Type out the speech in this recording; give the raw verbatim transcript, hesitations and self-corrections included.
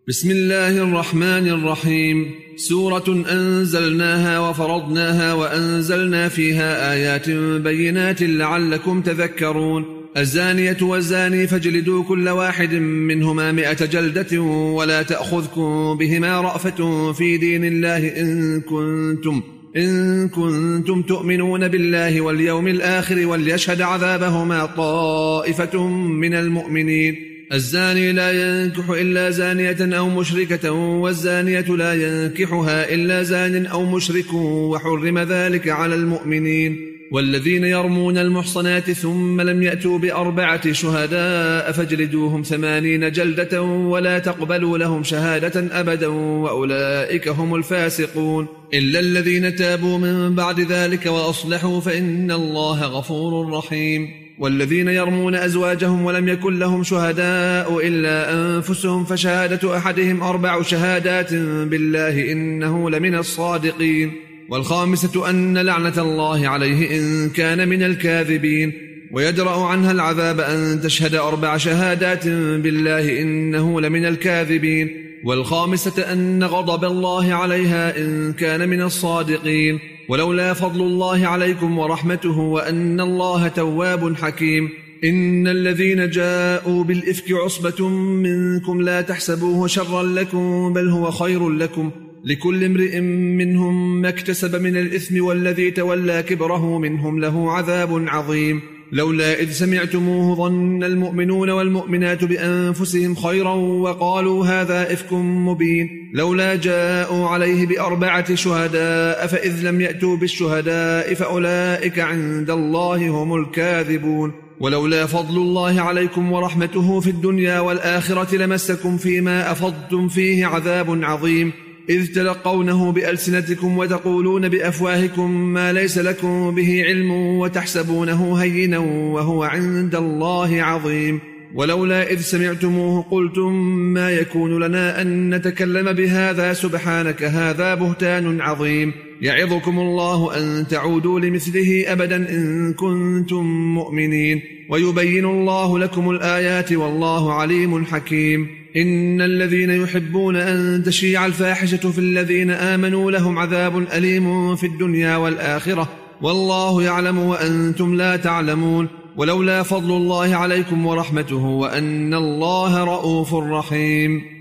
بسم الله الرحمن الرحيم. سورة أنزلناها وفرضناها وأنزلنا فيها آيات بينات لعلكم تذكرون. الزانية والزاني فاجلدوا كل واحد منهما مئة جلدة ولا تأخذكم بهما رأفة في دين الله إن كنتم, إن كنتم تؤمنون بالله واليوم الآخر وليشهد عذابهما طائفة من المؤمنين. الزاني لا ينكح إلا زانية أو مشركة والزانية لا ينكحها إلا زان أو مشرك وحرم ذلك على المؤمنين. والذين يرمون المحصنات ثم لم يأتوا بأربعة شهداء فاجلدوهم ثمانين جلدة ولا تقبلوا لهم شهادة أبدا وأولئك هم الفاسقون إلا الذين تابوا من بعد ذلك وأصلحوا فإن الله غفور رحيم. والذين يرمون أزواجهم ولم يكن لهم شهداء إلا أنفسهم فشهادة أحدهم أربع شهادات بالله إنه لمن الصادقين. والخامسة أن لعنة الله عليه إن كان من الكاذبين. ويدرأ عنها العذاب أن تشهد أربع شهادات بالله إنه لمن الكاذبين. والخامسة أن غضب الله عليها إن كان من الصادقين. ولولا فضل الله عليكم ورحمته وأن الله تواب حكيم. إن الذين جاءوا بالإفك عصبة منكم لا تحسبوه شرا لكم بل هو خير لكم لكل امرئ منهم ما اكتسب من الإثم والذي تولى كبره منهم له عذاب عظيم. لولا إذ سمعتموه ظن المؤمنون والمؤمنات بأنفسهم خيرا وقالوا هذا إفك مبين. لولا جاءوا عليه بأربعة شهداء فإذ لم يأتوا بالشهداء فأولئك عند الله هم الكاذبون. ولولا فضل الله عليكم ورحمته في الدنيا والآخرة لمسكم فيما أفضتم فيه عذاب عظيم إذ تلقونه بألسنتكم وتقولون بأفواهكم ما ليس لكم به علم وتحسبونه هينا وهو عند الله عظيم. ولولا إذ سمعتموه قلتم ما يكون لنا أن نتكلم بهذا سبحانك هذا بهتان عظيم. يعظكم الله أن تعودوا لمثله أبدا إن كنتم مؤمنين. ويبين الله لكم الآيات والله عليم حكيم. إن الذين يحبون أن تشيع الفاحشة في الذين آمنوا لهم عذاب أليم في الدنيا والآخرة والله يعلم وأنتم لا تعلمون. ولولا فضل الله عليكم ورحمته وأن الله رؤوف رحيم.